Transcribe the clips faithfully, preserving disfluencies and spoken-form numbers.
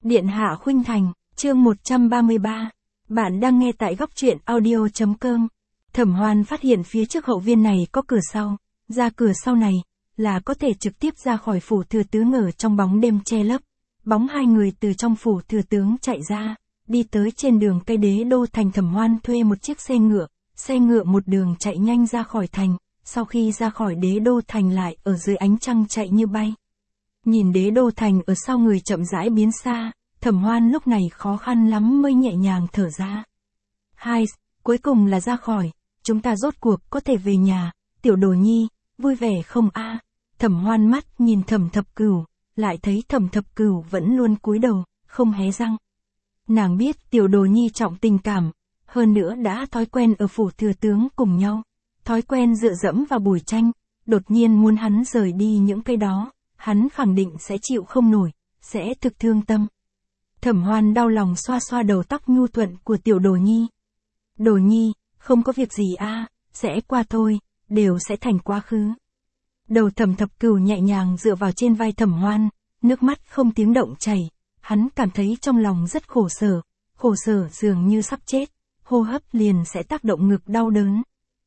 Điện hạ khuynh thành, chương một trăm ba mươi ba. Bạn đang nghe tại góc truyện audio chấm com. Thẩm Hoan phát hiện phía trước hậu viên này có cửa sau, ra cửa sau này, là có thể trực tiếp ra khỏi phủ thừa tướng ở trong bóng đêm che lấp. Bóng hai người từ trong phủ thừa tướng chạy ra, đi tới trên đường cây Đế Đô thành. Thẩm Hoan thuê một chiếc xe ngựa, xe ngựa một đường chạy nhanh ra khỏi thành, sau khi ra khỏi Đế Đô thành lại ở dưới ánh trăng chạy như bay. Nhìn Đế Đô thành ở sau người chậm rãi biến xa, Thẩm Hoan lúc này khó khăn lắm mới nhẹ nhàng thở ra. Hai, cuối cùng là ra khỏi, chúng ta rốt cuộc có thể về nhà, Tiểu Đồ Nhi, vui vẻ không a? Thẩm Hoan mắt nhìn Thẩm Thập Cửu, lại thấy Thẩm Thập Cửu vẫn luôn cúi đầu, không hé răng. Nàng biết Tiểu Đồ Nhi trọng tình cảm, hơn nữa đã thói quen ở phủ thừa tướng cùng nhau, thói quen dựa dẫm vào bùi tranh, đột nhiên muốn hắn rời đi những cái đó, hắn khẳng định sẽ chịu không nổi, sẽ thực thương tâm. Thẩm Hoan đau lòng xoa xoa đầu tóc nhu thuận của Tiểu Đồ Nhi. Đồ Nhi, không có việc gì a, sẽ qua thôi, đều sẽ thành quá khứ. Đầu Thẩm Thập Cửu nhẹ nhàng dựa vào trên vai Thẩm Hoan, nước mắt không tiếng động chảy, hắn cảm thấy trong lòng rất khổ sở, khổ sở dường như sắp chết, hô hấp liền sẽ tác động ngực đau đớn.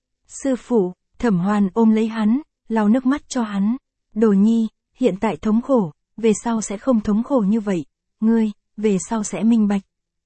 Sư phụ, Thẩm Hoan ôm lấy hắn, lau nước mắt cho hắn. Đồ Nhi, hiện tại thống khổ, về sau sẽ không thống khổ như vậy, ngươi, về sau sẽ minh bạch.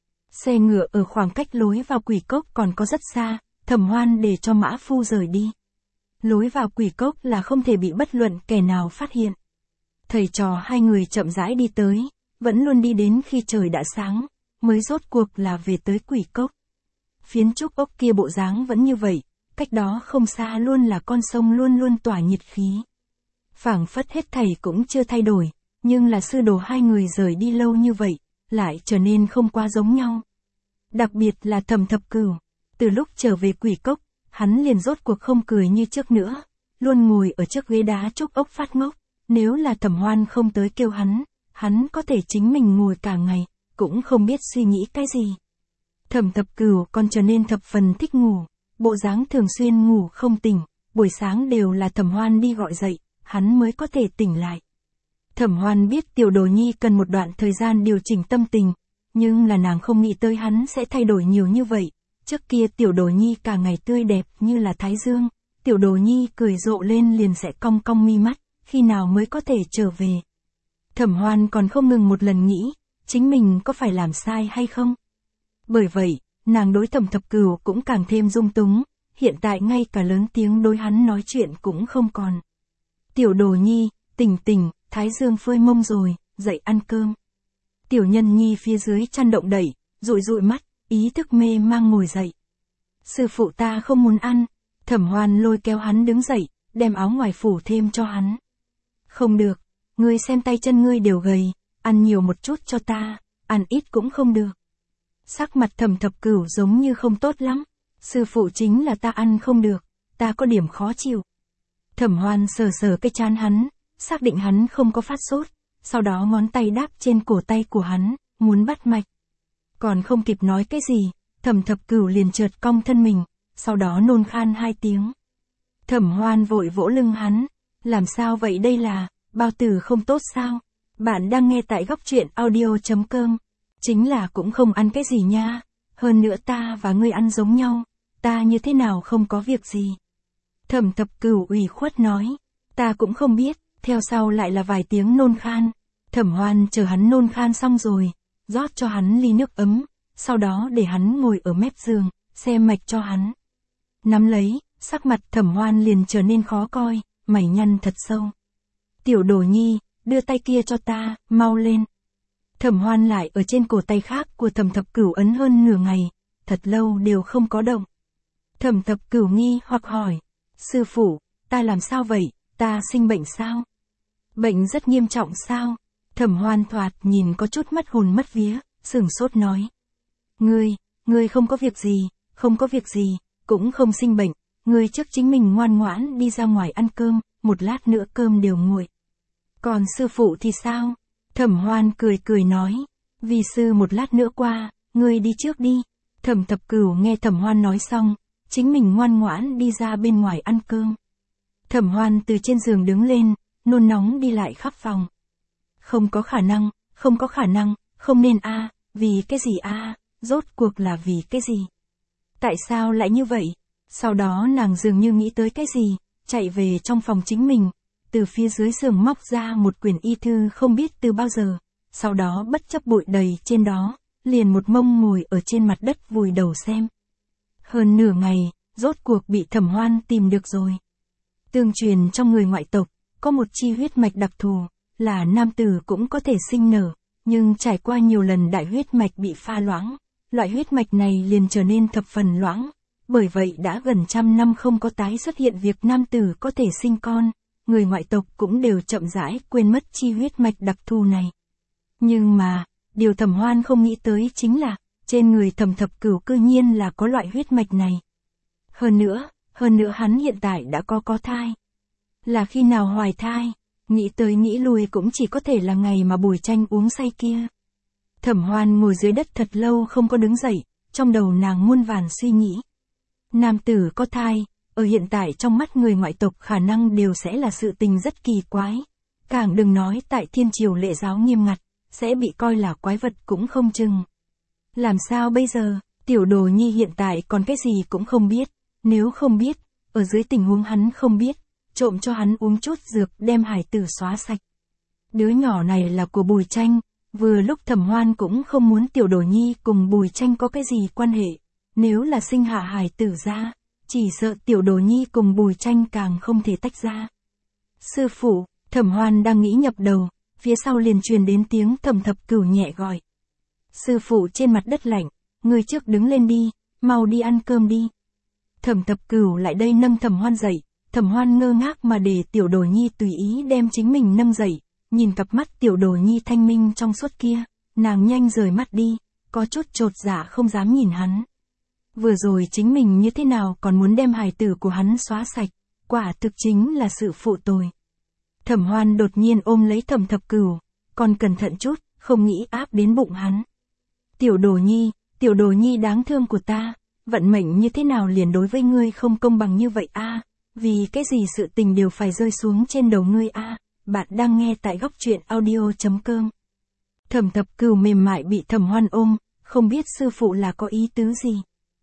Xe ngựa ở khoảng cách lối vào Quỷ Cốc còn có rất xa, Thẩm Hoan để cho mã phu rời đi. Lối vào Quỷ Cốc là không thể bị bất luận kẻ nào phát hiện. Thầy trò hai người chậm rãi đi tới, vẫn luôn đi đến khi trời đã sáng, mới rốt cuộc là về tới Quỷ Cốc. Phiến trúc ốc kia bộ dáng vẫn như vậy, cách đó không xa luôn là con sông luôn luôn tỏa nhiệt khí. Phảng phất hết thảy cũng chưa thay đổi, nhưng là sư đồ hai người rời đi lâu như vậy, lại trở nên không quá giống nhau. Đặc biệt là Thẩm Thập Cửu, từ lúc trở về Quỷ Cốc, hắn liền rốt cuộc không cười như trước nữa, luôn ngồi ở trước ghế đá trúc ốc phát ngốc, nếu là Thẩm Hoan không tới kêu hắn, hắn có thể chính mình ngồi cả ngày, cũng không biết suy nghĩ cái gì. Thẩm Thập Cửu còn trở nên thập phần thích ngủ, bộ dáng thường xuyên ngủ không tỉnh, buổi sáng đều là Thẩm Hoan đi gọi dậy, hắn mới có thể tỉnh lại. Thẩm Hoan biết Tiểu Đồ Nhi cần một đoạn thời gian điều chỉnh tâm tình, nhưng là nàng không nghĩ tới hắn sẽ thay đổi nhiều như vậy. Trước kia Tiểu Đồ Nhi cả ngày tươi đẹp như là thái dương, Tiểu Đồ Nhi cười rộ lên liền sẽ cong cong mi mắt, khi nào mới có thể trở về. Thẩm Hoan còn không ngừng một lần nghĩ, chính mình có phải làm sai hay không? Bởi vậy, nàng đối Thẩm Thập Cửu cũng càng thêm dung túng, hiện tại ngay cả lớn tiếng đối hắn nói chuyện cũng không còn. Tiểu Đồ Nhi, tỉnh tỉnh, thái dương phơi mông rồi, dậy ăn cơm. Tiểu Nhân Nhi phía dưới chăn động đẩy, dụi dụi mắt, ý thức mê mang ngồi dậy. Sư phụ ta không muốn ăn. Thẩm Hoan lôi kéo hắn đứng dậy, đem áo ngoài phủ thêm cho hắn. Không được, ngươi xem tay chân ngươi đều gầy, ăn nhiều một chút cho ta, ăn ít cũng không được. Sắc mặt Thẩm Thập Cửu giống như không tốt lắm. Sư phụ chính là ta ăn không được, ta có điểm khó chịu. Thẩm Hoan sờ sờ cái trán hắn, xác định hắn không có phát sốt, sau đó ngón tay đáp trên cổ tay của hắn, muốn bắt mạch. Còn không kịp nói cái gì, Thẩm Thập Cửu liền chợt cong thân mình, sau đó nôn khan hai tiếng. Thẩm Hoan vội vỗ lưng hắn, làm sao vậy, đây là bao tử không tốt sao? Bạn đang nghe tại góc truyện audio chấm com. Chính là cũng không ăn cái gì nha, hơn nữa ta và ngươi ăn giống nhau, ta như thế nào không có việc gì. Thẩm Thập Cửu ủy khuất nói, ta cũng không biết, theo sau lại là vài tiếng nôn khan. Thẩm Hoan chờ hắn nôn khan xong rồi, rót cho hắn ly nước ấm, sau đó để hắn ngồi ở mép giường, xem mạch cho hắn. Nắm lấy, sắc mặt Thẩm Hoan liền trở nên khó coi, mày nhăn thật sâu. Tiểu Đồ Nhi, đưa tay kia cho ta, mau lên. Thẩm Hoan lại ở trên cổ tay khác của Thẩm Thập Cửu ấn hơn nửa ngày, thật lâu đều không có động. Thẩm Thập Cửu nghi hoặc hỏi, sư phụ, ta làm sao vậy, ta sinh bệnh sao? Bệnh rất nghiêm trọng sao? Thẩm Hoan thoạt nhìn có chút mất hồn mất vía, sửng sốt nói. Ngươi, ngươi không có việc gì, không có việc gì, cũng không sinh bệnh, ngươi trước chính mình ngoan ngoãn đi ra ngoài ăn cơm, một lát nữa cơm đều nguội. Còn sư phụ thì sao? Thẩm Hoan cười cười nói, vì sư một lát nữa qua, ngươi đi trước đi. Thẩm Thập Cửu nghe Thẩm Hoan nói xong, chính mình ngoan ngoãn đi ra bên ngoài ăn cơm. Thẩm Hoan từ trên giường đứng lên, nôn nóng đi lại khắp phòng. Không có khả năng, không có khả năng, Không nên a, vì cái gì a, rốt cuộc là vì cái gì? Tại sao lại như vậy? Sau đó nàng dường như nghĩ tới cái gì, chạy về trong phòng chính mình, từ phía dưới giường móc ra một quyển y thư không biết từ bao giờ, sau đó bất chấp bụi đầy trên đó, liền một mông ngồi ở trên mặt đất vùi đầu xem. Hơn nửa ngày, rốt cuộc bị Thẩm Hoan tìm được rồi. Tương truyền trong người ngoại tộc, có một chi huyết mạch đặc thù, là nam tử cũng có thể sinh nở, nhưng trải qua nhiều lần đại huyết mạch bị pha loãng, loại huyết mạch này liền trở nên thập phần loãng, bởi vậy đã gần trăm năm không có tái xuất hiện việc nam tử có thể sinh con, người ngoại tộc cũng đều chậm rãi quên mất chi huyết mạch đặc thù này. Nhưng mà, điều Thẩm Hoan không nghĩ tới chính là, trên người Thẩm Thập Cửu cư nhiên là có loại huyết mạch này. Hơn nữa, hơn nữa hắn hiện tại đã có có thai. Là khi nào hoài thai, nghĩ tới nghĩ lui cũng chỉ có thể là ngày mà Bùi Tranh uống say kia. Thẩm Hoan ngồi dưới đất thật lâu không có đứng dậy, trong đầu nàng muôn vàn suy nghĩ. Nam tử có thai, ở hiện tại trong mắt người ngoại tộc khả năng đều sẽ là sự tình rất kỳ quái. Càng đừng nói tại thiên triều lệ giáo nghiêm ngặt, sẽ bị coi là quái vật cũng không chừng. Làm sao bây giờ, tiểu đồ nhi hiện tại còn cái gì cũng không biết, nếu không biết, ở dưới tình huống hắn không biết, trộm cho hắn uống chút dược đem hải tử xóa sạch. Đứa nhỏ này là của Bùi Tranh, vừa lúc Thẩm Hoan cũng không muốn tiểu đồ nhi cùng Bùi Tranh có cái gì quan hệ, nếu là sinh hạ hải tử ra, chỉ sợ tiểu đồ nhi cùng Bùi Tranh càng không thể tách ra. Sư phụ, Thẩm Hoan đang nghĩ nhập đầu, phía sau liền truyền đến tiếng Thẩm Thập Cửu nhẹ gọi. Sư phụ trên mặt đất lạnh, người trước đứng lên đi, mau đi ăn cơm đi. Thẩm Thập Cửu lại đây nâng Thẩm Hoan dậy, Thẩm Hoan ngơ ngác mà để tiểu đồ nhi tùy ý đem chính mình nâng dậy, nhìn cặp mắt tiểu đồ nhi thanh minh trong suốt kia, nàng nhanh rời mắt đi, có chút chột dạ không dám nhìn hắn. Vừa rồi chính mình như thế nào còn muốn đem hài tử của hắn xóa sạch, quả thực chính là sự phụ tồi. Thẩm Hoan đột nhiên ôm lấy Thẩm Thập Cửu, còn cẩn thận chút, không nghĩ áp đến bụng hắn. Tiểu đồ nhi, tiểu đồ nhi đáng thương của ta, vận mệnh như thế nào liền đối với ngươi không công bằng như vậy a? Vì cái gì sự tình đều phải rơi xuống trên đầu ngươi a? Bạn đang nghe tại góc truyện audio chấm com. Thẩm Thập Cửu mềm mại bị Thẩm Hoan ôm, không biết sư phụ là có ý tứ gì.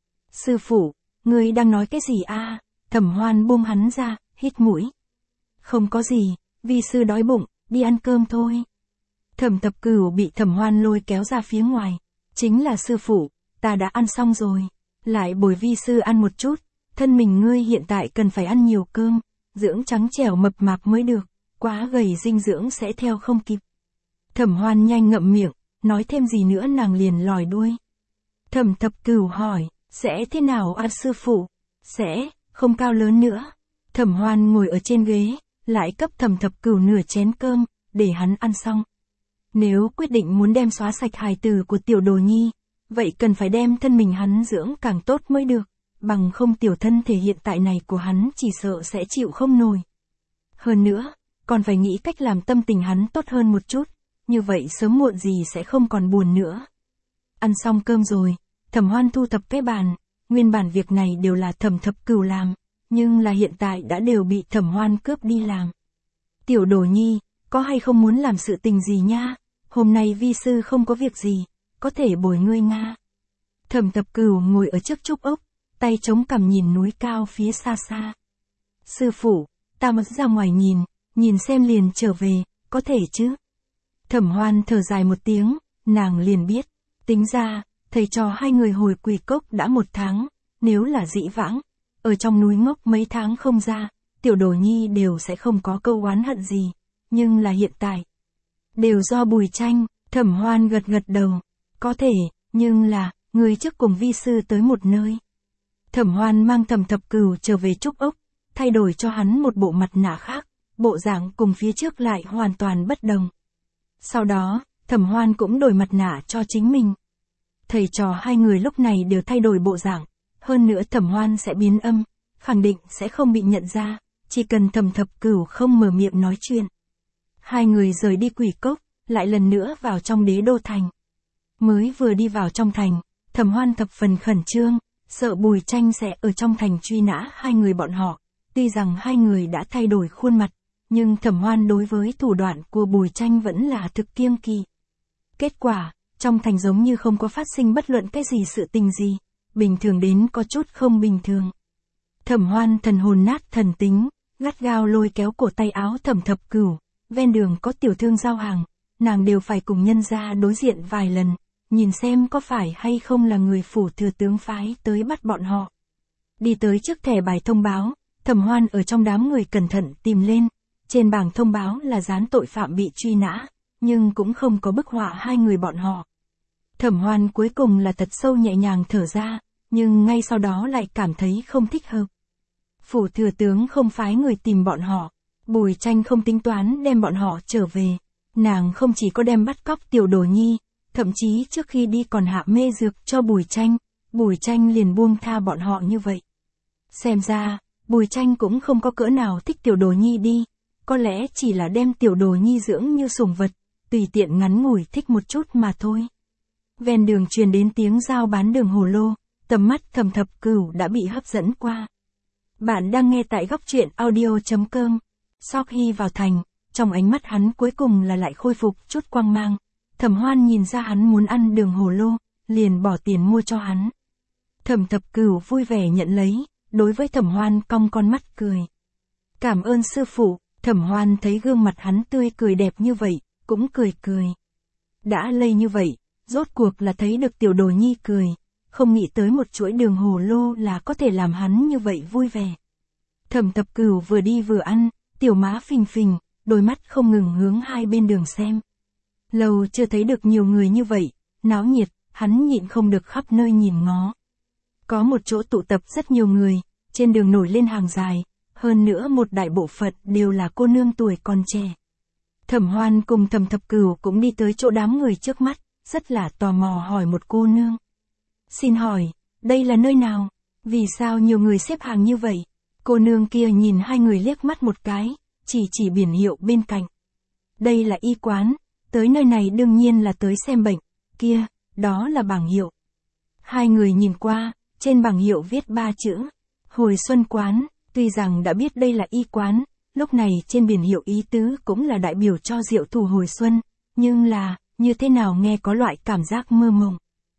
Sư phụ, ngươi đang nói cái gì a? Thẩm Hoan buông hắn ra, hít mũi. Không có gì, vi sư đói bụng, đi ăn cơm thôi. Thẩm Thập Cửu bị Thẩm Hoan lôi kéo ra phía ngoài. Chính là sư phụ, ta đã ăn xong rồi, lại bồi vi sư ăn một chút, thân mình ngươi hiện tại cần phải ăn nhiều cơm, dưỡng trắng trẻo mập mạp mới được, quá gầy dinh dưỡng sẽ theo không kịp. Thẩm Hoan nhanh ngậm miệng, nói thêm gì nữa nàng liền lòi đuôi. Thẩm Thập Cửu hỏi, sẽ thế nào ăn sư phụ? Sẽ, không cao lớn nữa. Thẩm Hoan ngồi ở trên ghế, lại cấp Thẩm Thập Cửu nửa chén cơm, để hắn ăn xong. Nếu quyết định muốn đem xóa sạch hài tử của tiểu đồ nhi, vậy cần phải đem thân mình hắn dưỡng càng tốt mới được, bằng không tiểu thân thể hiện tại này của hắn chỉ sợ sẽ chịu không nổi. Hơn nữa, còn phải nghĩ cách làm tâm tình hắn tốt hơn một chút, như vậy sớm muộn gì sẽ không còn buồn nữa. Ăn xong cơm rồi, Thẩm Hoan thu thập cái bàn, nguyên bản việc này đều là Thẩm Thập Cửu làm, nhưng là hiện tại đã đều bị Thẩm Hoan cướp đi làm. Tiểu đồ nhi, có hay không muốn làm sự tình gì nha? Hôm nay vi sư không có việc gì, có thể bồi ngươi nga. Thẩm Thập Cửu ngồi ở trước trúc ốc, tay chống cằm nhìn núi cao phía xa xa. Sư phụ, ta mất ra ngoài nhìn, nhìn xem liền trở về, có thể chứ? Thẩm Hoan thở dài một tiếng, nàng liền biết, tính ra, thầy trò hai người hồi Quỷ Cốc đã một tháng, nếu là dĩ vãng, ở trong núi ngốc mấy tháng không ra, tiểu đồ nhi đều sẽ không có câu oán hận gì, nhưng là hiện tại. Đều do Bùi Tranh, Thẩm Hoan gật gật đầu, có thể, nhưng là, người trước cùng vi sư tới một nơi. Thẩm Hoan mang Thẩm Thập Cửu trở về trúc ốc, thay đổi cho hắn một bộ mặt nạ khác, bộ dạng cùng phía trước lại hoàn toàn bất đồng. Sau đó, Thẩm Hoan cũng đổi mặt nạ cho chính mình. Thầy trò hai người lúc này đều thay đổi bộ dạng, hơn nữa Thẩm Hoan sẽ biến âm, khẳng định sẽ không bị nhận ra, chỉ cần Thẩm Thập Cửu không mở miệng nói chuyện. Hai người rời đi Quỷ Cốc, lại lần nữa vào trong đế đô thành. Mới vừa đi vào trong thành, Thẩm Hoan thập phần khẩn trương, sợ Bùi Tranh sẽ ở trong thành truy nã hai người bọn họ. Tuy rằng hai người đã thay đổi khuôn mặt, nhưng Thẩm Hoan đối với thủ đoạn của Bùi Tranh vẫn là thực kiêng kỵ. Kết quả, Trong thành giống như không có phát sinh bất luận cái gì sự tình gì, bình thường đến có chút không bình thường. Thẩm Hoan thần hồn nát thần tính, gắt gao lôi kéo cổ tay áo Thẩm Thập Cửu, ven đường có tiểu thương giao hàng, nàng đều phải cùng nhân gia đối diện vài lần, nhìn xem có phải hay không là người phủ thừa tướng phái tới bắt bọn họ. Đi tới trước thẻ bài thông báo, Thẩm Hoan ở trong đám người cẩn thận tìm lên, trên bảng thông báo là dán tội phạm bị truy nã, nhưng cũng không có bức họa hai người bọn họ. Thẩm Hoan cuối cùng là thật sâu nhẹ nhàng thở ra, nhưng ngay sau đó lại cảm thấy không thích hợp. Phủ thừa tướng không phái người tìm bọn họ, Bùi Tranh không tính toán đem bọn họ trở về, nàng không chỉ có đem bắt cóc tiểu đồ nhi, thậm chí trước khi đi còn hạ mê dược cho Bùi Tranh, Bùi Tranh liền buông tha bọn họ như vậy. Xem ra, Bùi Tranh cũng không có cỡ nào thích tiểu đồ nhi đi, có lẽ chỉ là đem tiểu đồ nhi dưỡng như sủng vật, tùy tiện ngắn ngủi thích một chút mà thôi. Ven đường truyền đến tiếng giao bán đường hồ lô, tầm mắt Thẩm Thập Cửu đã bị hấp dẫn qua. Bạn đang nghe tại góc truyện audio chấm com. Sau khi vào thành, trong ánh mắt hắn cuối cùng là lại khôi phục chút quang mang. Thẩm Hoan nhìn ra hắn muốn ăn đường hồ lô, liền bỏ tiền mua cho hắn. Thẩm Thập Cửu vui vẻ nhận lấy, đối với Thẩm Hoan cong con mắt cười. Cảm ơn sư phụ. Thẩm Hoan thấy gương mặt hắn tươi cười đẹp như vậy, cũng cười cười. Đã lây như vậy, rốt cuộc là thấy được tiểu đồ nhi cười, không nghĩ tới một chuỗi đường hồ lô là có thể làm hắn như vậy vui vẻ. Thẩm Thập Cửu vừa đi vừa ăn, tiểu má phình phình, đôi mắt không ngừng hướng hai bên đường xem. Lâu chưa thấy được nhiều người như vậy, náo nhiệt, hắn nhịn không được khắp nơi nhìn ngó. Có một chỗ tụ tập rất nhiều người, trên đường nổi lên hàng dài, hơn nữa một đại bộ phận đều là cô nương tuổi còn trẻ. Thẩm Hoan cùng Thẩm Thập Cửu cũng đi tới chỗ đám người trước mắt, rất là tò mò hỏi một cô nương. Xin hỏi, đây là nơi nào? Vì sao nhiều người xếp hàng như vậy? Cô nương kia nhìn hai người liếc mắt một cái, chỉ chỉ biển hiệu bên cạnh. Đây là y quán, tới nơi này đương nhiên là tới xem bệnh, kia, đó là bảng hiệu. Hai người nhìn qua, trên bảng hiệu viết ba chữ, Hồi Xuân Quán, tuy rằng đã biết đây là y quán, lúc này trên biển hiệu ý tứ cũng là đại biểu cho rượu thủ hồi xuân, nhưng là, như thế nào nghe có loại cảm giác mơ mộng.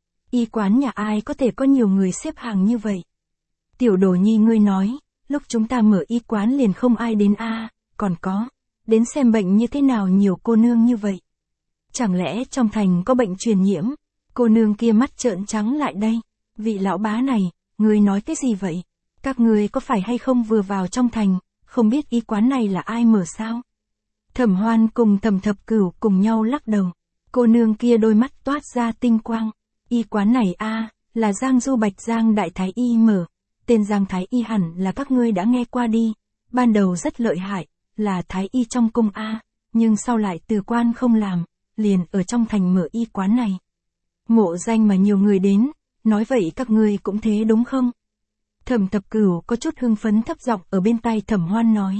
Y quán nhà ai có thể có nhiều người xếp hàng như vậy? Tiểu đồ nhi ngươi nói, lúc chúng ta mở y quán liền không ai đến a, à, còn có, đến xem bệnh như thế nào nhiều cô nương như vậy. Chẳng lẽ trong thành có bệnh truyền nhiễm? Cô nương kia mắt trợn trắng lại đây, vị lão bá này, ngươi nói cái gì vậy? Các ngươi có phải hay không vừa vào trong thành, không biết y quán này là ai mở sao? Thẩm Hoan cùng Thẩm Thập Cửu cùng nhau lắc đầu. Cô nương kia đôi mắt toát ra tinh quang. Y quán này a à, là Giang Du Bạch Giang Đại Thái Y mở. Tên Giang Thái Y hẳn là các ngươi đã nghe qua đi. Ban đầu rất lợi hại, là Thái Y trong cung a à, nhưng sau lại từ quan không làm, liền ở trong thành mở y quán này. Ngộ danh mà nhiều người đến, nói vậy các ngươi cũng thế đúng không? Thẩm Thập Cửu có chút hưng phấn thấp giọng ở bên tai Thẩm Hoan nói.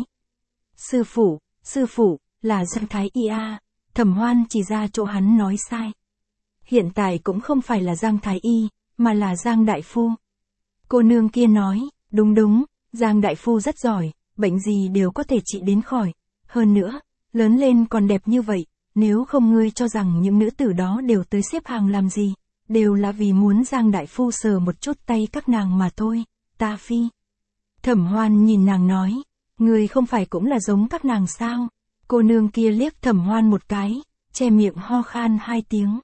Sư phụ, sư phụ, là Giang Thái Y a. Thẩm Hoan chỉ ra chỗ hắn nói sai. Hiện tại cũng không phải là Giang Thái Y, mà là Giang Đại Phu. Cô nương kia nói, đúng đúng, Giang Đại Phu rất giỏi, bệnh gì đều có thể trị đến khỏi. Hơn nữa, lớn lên còn đẹp như vậy, nếu không ngươi cho rằng những nữ tử đó đều tới xếp hàng làm gì, đều là vì muốn Giang Đại Phu sờ một chút tay các nàng mà thôi. Ta phi. Thẩm Hoan nhìn nàng nói, ngươi không phải cũng là giống các nàng sao? Cô nương kia liếc Thẩm Hoan một cái, che miệng ho khan hai tiếng.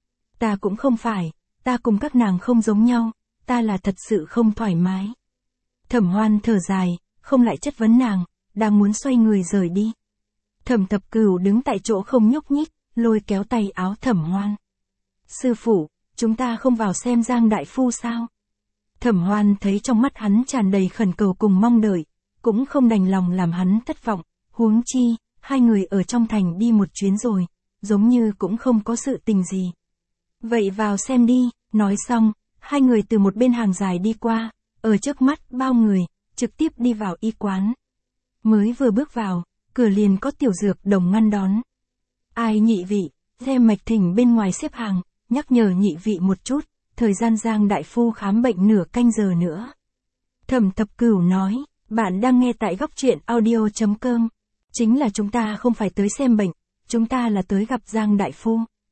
Ta cũng không phải, ta cùng các nàng không giống nhau, ta là thật sự không thoải mái. Thẩm Hoan thở dài, không lại chất vấn nàng, đang muốn xoay người rời đi. Thẩm Thập Cửu đứng tại chỗ không nhúc nhích, lôi kéo tay áo Thẩm Hoan. Sư phụ, chúng ta không vào xem Giang Đại Phu sao? Thẩm Hoan thấy trong mắt hắn tràn đầy khẩn cầu cùng mong đợi, cũng không đành lòng làm hắn thất vọng, huống chi, hai người ở trong thành đi một chuyến rồi, giống như cũng không có sự tình gì. Vậy vào xem đi, nói xong, hai người từ một bên hàng dài đi qua, ở trước mắt bao người, trực tiếp đi vào y quán. Mới vừa bước vào, cửa liền có tiểu dược đồng ngăn đón. Ai nhị vị, xem mạch thỉnh bên ngoài xếp hàng, nhắc nhở nhị vị một chút, thời gian Giang Đại Phu khám bệnh nửa canh giờ nữa. Thẩm Thập Cửu nói, bạn đang nghe tại góc truyện audio chấm com. Chính là chúng ta không phải tới xem bệnh, chúng ta là tới gặp Giang Đại Phu.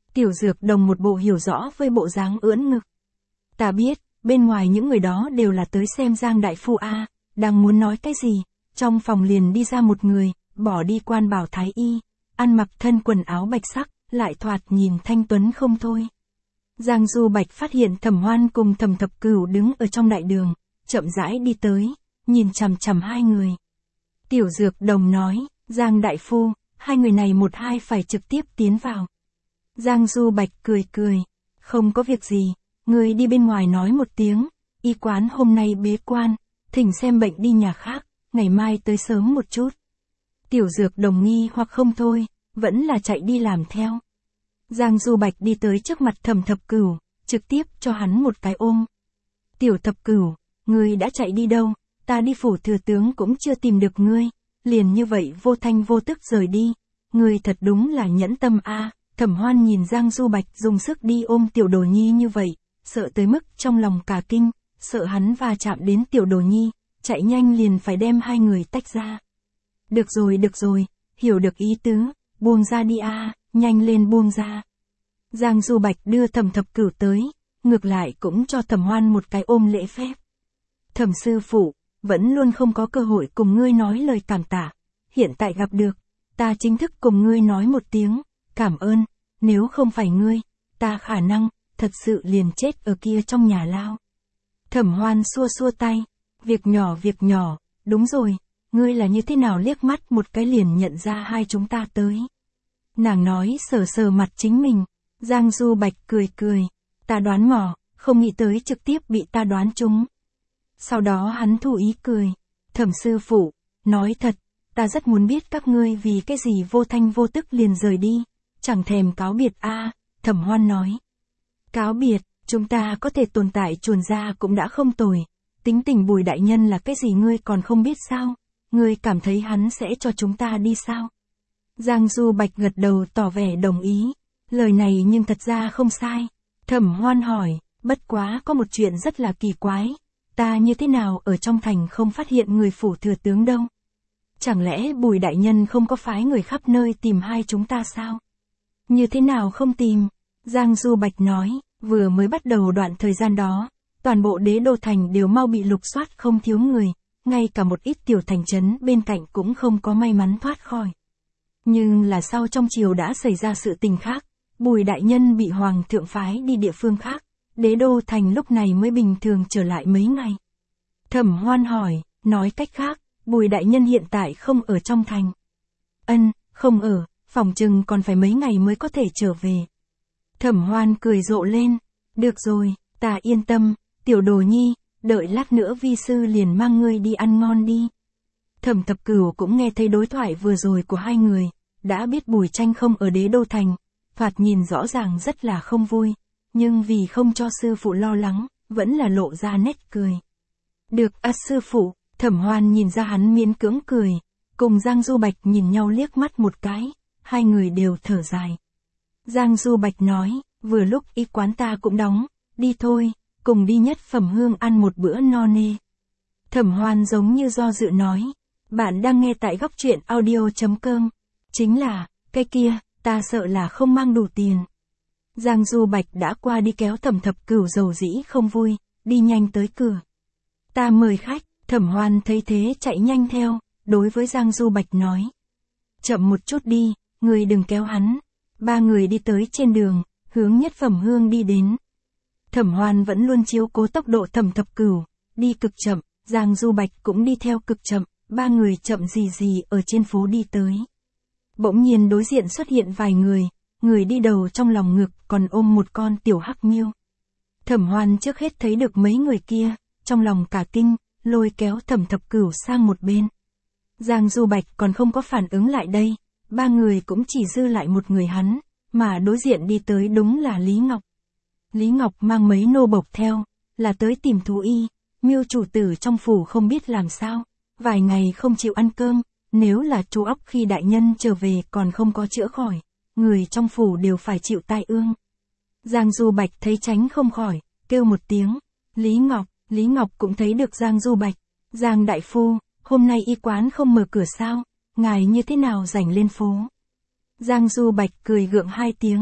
Tiểu Dược Đồng một bộ hiểu rõ với bộ dáng ưỡn ngực. Ta biết, bên ngoài những người đó đều là tới xem Giang đại phu a, đang muốn nói cái gì, trong phòng liền đi ra một người, bỏ đi quan bảo thái y, ăn mặc thân quần áo bạch sắc, lại thoạt nhìn thanh tuấn không thôi. Giang Du Bạch phát hiện Thẩm Hoan cùng Thẩm Thập Cửu đứng ở trong đại đường, chậm rãi đi tới, nhìn chằm chằm hai người. Tiểu Dược Đồng nói, Giang đại phu, hai người này một hai phải trực tiếp tiến vào. Giang Du Bạch cười cười, không có việc gì, người đi bên ngoài nói một tiếng, y quán hôm nay bế quan, thỉnh xem bệnh đi nhà khác, ngày mai tới sớm một chút. Tiểu Dược Đồng nghi hoặc không thôi, vẫn là chạy đi làm theo. Giang Du Bạch đi tới trước mặt Thẩm Thập Cửu, trực tiếp cho hắn một cái ôm. Tiểu Thập Cửu, ngươi đã chạy đi đâu, ta đi phủ thừa tướng cũng chưa tìm được ngươi, liền như vậy vô thanh vô tức rời đi, ngươi thật đúng là nhẫn tâm a. Thẩm Hoan nhìn Giang Du Bạch dùng sức đi ôm Tiểu Đồ Nhi như vậy, sợ tới mức trong lòng cả kinh, sợ hắn va chạm đến Tiểu Đồ Nhi, chạy nhanh liền phải đem hai người tách ra. Được rồi được rồi, hiểu được ý tứ, buông ra đi a, nhanh lên buông ra. Giang Du Bạch đưa Thẩm Thập Cửu tới, ngược lại cũng cho Thẩm Hoan một cái ôm lễ phép. Thẩm sư phụ, vẫn luôn không có cơ hội cùng ngươi nói lời cảm tạ, hiện tại gặp được, ta chính thức cùng ngươi nói một tiếng, cảm ơn, nếu không phải ngươi, ta khả năng, thật sự liền chết ở kia trong nhà lao. Thẩm Hoan xua xua tay, việc nhỏ việc nhỏ, đúng rồi, ngươi là như thế nào liếc mắt một cái liền nhận ra hai chúng ta tới. Nàng nói sờ sờ mặt chính mình, Giang Du Bạch cười cười, ta đoán mò, không nghĩ tới trực tiếp bị ta đoán trúng. Sau đó hắn thu ý cười, Thẩm sư phụ, nói thật, ta rất muốn biết các ngươi vì cái gì vô thanh vô tức liền rời đi, chẳng thèm cáo biệt a. Thẩm Hoan nói. Cáo biệt, chúng ta có thể tồn tại chuồn ra cũng đã không tồi, tính tình Bùi đại nhân là cái gì ngươi còn không biết sao, ngươi cảm thấy hắn sẽ cho chúng ta đi sao? Giang Du Bạch gật đầu tỏ vẻ đồng ý, lời này nhưng thật ra không sai. Thẩm Hoan hỏi, bất quá có một chuyện rất là kỳ quái, ta như thế nào ở trong thành không phát hiện người phủ thừa tướng đâu? Chẳng lẽ Bùi đại nhân không có phái người khắp nơi tìm hai chúng ta sao? Như thế nào không tìm? Giang Du Bạch nói, vừa mới bắt đầu đoạn thời gian đó, toàn bộ đế đô thành đều mau bị lục soát không thiếu người, ngay cả một ít tiểu thành trấn bên cạnh cũng không có may mắn thoát khỏi. Nhưng là sau trong triều đã xảy ra sự tình khác, Bùi đại nhân bị hoàng thượng phái đi địa phương khác, đế đô thành lúc này mới bình thường trở lại mấy ngày. Thẩm Hoan hỏi, nói cách khác, Bùi đại nhân hiện tại không ở trong thành. Ân, không ở, phòng chừng còn phải mấy ngày mới có thể trở về. Thẩm Hoan cười rộ lên, được rồi, ta yên tâm, Tiểu Đồ Nhi, đợi lát nữa vi sư liền mang ngươi đi ăn ngon đi. Thẩm Thập Cửu cũng nghe thấy đối thoại vừa rồi của hai người, đã biết Bùi Tranh không ở đế đô thành, thoạt nhìn rõ ràng rất là không vui, nhưng vì không cho sư phụ lo lắng, vẫn là lộ ra nét cười. Được à sư phụ, Thẩm Hoan nhìn ra hắn miễn cưỡng cười, cùng Giang Du Bạch nhìn nhau liếc mắt một cái, hai người đều thở dài. Giang Du Bạch nói, vừa lúc y quán ta cũng đóng, đi thôi, cùng đi Nhất Phẩm Hương ăn một bữa no nê. Thẩm Hoan giống như do dự nói, bạn đang nghe tại góc truyện audio chấm com, chính là, cái kia, ta sợ là không mang đủ tiền. Giang Du Bạch đã qua đi kéo Thẩm Thập Cửu dầu dĩ không vui, đi nhanh tới cửa. Ta mời khách, Thẩm Hoan thấy thế chạy nhanh theo, đối với Giang Du Bạch nói. Chậm một chút đi, người đừng kéo hắn. Ba người đi tới trên đường, hướng Nhất Phẩm Hương đi đến. Thẩm Hoan vẫn luôn chiếu cố tốc độ Thẩm Thập Cửu, đi cực chậm, Giang Du Bạch cũng đi theo cực chậm, ba người chậm gì gì ở trên phố đi tới. Bỗng nhiên đối diện xuất hiện vài người, người đi đầu trong lòng ngực còn ôm một con tiểu hắc miêu. Thẩm Hoan trước hết thấy được mấy người kia, trong lòng cả kinh, lôi kéo Thẩm Thập Cửu sang một bên. Giang Du Bạch còn không có phản ứng lại đây, ba người cũng chỉ dư lại một người hắn, mà đối diện đi tới đúng là Lý Ngọc. Lý Ngọc mang mấy nô bộc theo, là tới tìm thú y, miêu chủ tử trong phủ không biết làm sao, vài ngày không chịu ăn cơm, nếu là chú ốc khi đại nhân trở về còn không có chữa khỏi, người trong phủ đều phải chịu tai ương. Giang Du Bạch thấy tránh không khỏi, kêu một tiếng, Lý Ngọc, Lý Ngọc cũng thấy được Giang Du Bạch, Giang đại phu, hôm nay y quán không mở cửa sao, ngài như thế nào rảnh lên phố. Giang Du Bạch cười gượng hai tiếng,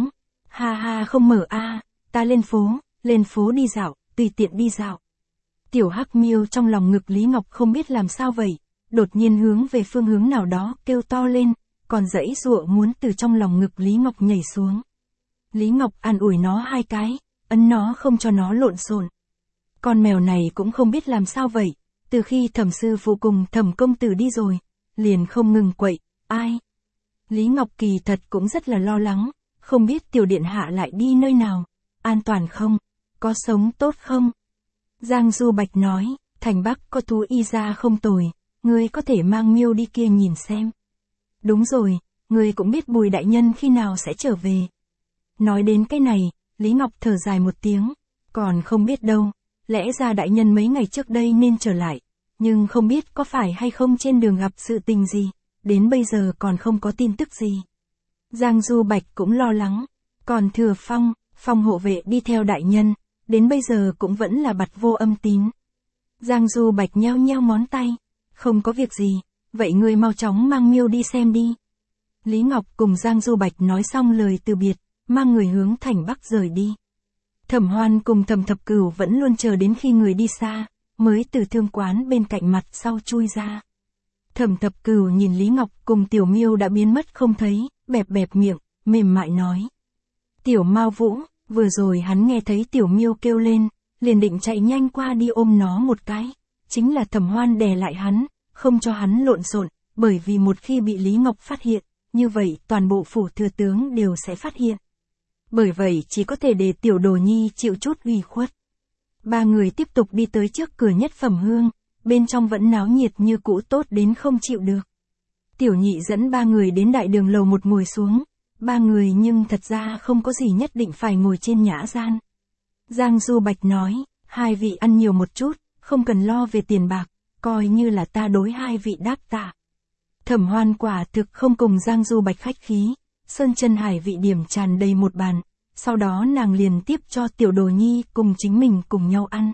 Ha ha không mở a, ta lên phố, lên phố đi dạo, tùy tiện đi dạo. Tiểu Hắc Miêu trong lòng ngực Lý Ngọc không biết làm sao vậy, đột nhiên hướng về phương hướng nào đó kêu to lên, còn giãy giụa muốn từ trong lòng ngực Lý Ngọc nhảy xuống. Lý Ngọc an ủi nó hai cái, ấn nó không cho nó lộn xộn. Con mèo này cũng không biết làm sao vậy, từ khi Thẩm sư phụ cùng Thẩm công tử đi rồi, liền không ngừng quậy, ai? Lý Ngọc kỳ thật cũng rất là lo lắng, không biết tiểu điện hạ lại đi nơi nào, an toàn không, có sống tốt không? Giang Du Bạch nói, thành Bắc có thú y ra không tồi, ngươi có thể mang Miêu đi kia nhìn xem. Đúng rồi, ngươi cũng biết Bùi đại nhân khi nào sẽ trở về. Nói đến cái này, Lý Ngọc thở dài một tiếng, còn không biết đâu, lẽ ra đại nhân mấy ngày trước đây nên trở lại, nhưng không biết có phải hay không trên đường gặp sự tình gì, đến bây giờ còn không có tin tức gì. Giang Du Bạch cũng lo lắng, còn Thừa Phong, Phong hộ vệ đi theo đại nhân, đến bây giờ cũng vẫn là bặt vô âm tín. Giang Du Bạch nheo nheo ngón tay, không có việc gì, vậy ngươi mau chóng mang Miêu đi xem đi. Lý Ngọc cùng Giang Du Bạch nói xong lời từ biệt, mang người hướng thành Bắc rời đi. Thẩm Hoan cùng Thẩm Thập Cửu vẫn luôn chờ đến khi người đi xa, mới từ thương quán bên cạnh mặt sau chui ra. Thẩm Thập Cửu nhìn Lý Ngọc cùng Tiểu Miêu đã biến mất không thấy, bẹp bẹp miệng, mềm mại nói. Tiểu Mao Vũ, vừa rồi hắn nghe thấy Tiểu Miêu kêu lên, liền định chạy nhanh qua đi ôm nó một cái. Chính là Thẩm Hoan đè lại hắn, không cho hắn lộn xộn, bởi vì một khi bị Lý Ngọc phát hiện, như vậy toàn bộ phủ thừa tướng đều sẽ phát hiện. Bởi vậy chỉ có thể để Tiểu Đồ Nhi chịu chút ủy khuất. Ba người tiếp tục đi tới trước cửa Nhất Phẩm Hương, bên trong vẫn náo nhiệt như cũ tốt đến không chịu được. Tiểu Nhị dẫn ba người đến đại đường lầu một ngồi xuống, ba người nhưng thật ra không có gì nhất định phải ngồi trên nhã gian. Giang Du Bạch nói, hai vị ăn nhiều một chút, không cần lo về tiền bạc, coi như là ta đối hai vị đáp tạ. Thẩm Hoan quả thực không cùng Giang Du Bạch khách khí, sơn chân hải vị điểm tràn đầy một bàn, sau đó nàng liền tiếp cho Tiểu Đồ Nhi cùng chính mình cùng nhau ăn.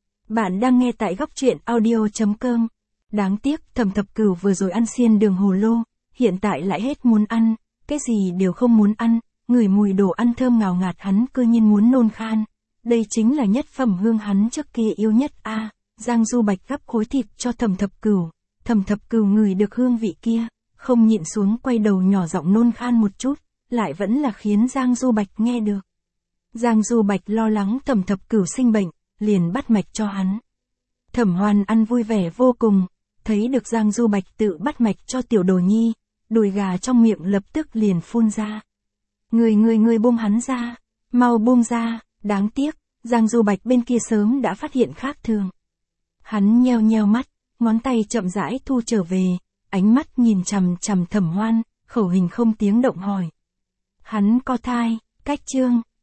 Bạn đang nghe tại góc truyện audio chấm com. Đáng tiếc Thẩm Thập Cửu vừa rồi ăn xiên đường hồ lô, hiện tại lại hết muốn ăn, cái gì đều không muốn ăn, ngửi mùi đồ ăn thơm ngào ngạt hắn cơ nhiên muốn nôn khan. Đây chính là Nhất Phẩm Hương hắn trước kia yêu nhất a. À, Giang Du Bạch gắp khối thịt cho Thẩm Thập Cửu, Thẩm Thập Cửu ngửi được hương vị kia, không nhịn xuống quay đầu nhỏ giọng nôn khan một chút, lại vẫn là khiến Giang Du Bạch nghe được. Giang Du Bạch lo lắng Thẩm Thập Cửu sinh bệnh, liền bắt mạch cho hắn. Thẩm Hoan ăn vui vẻ vô cùng, thấy được Giang Du Bạch tự bắt mạch cho Tiểu Đồ Nhi, đùi gà trong miệng lập tức liền phun ra. Người người người buông hắn ra, mau buông ra, đáng tiếc, Giang Du Bạch bên kia sớm đã phát hiện khác thường. Hắn nheo nheo mắt, ngón tay chậm rãi thu trở về, ánh mắt nhìn chằm chằm Thẩm Hoan, khẩu hình không tiếng động hỏi. Hắn có thai, cách chương.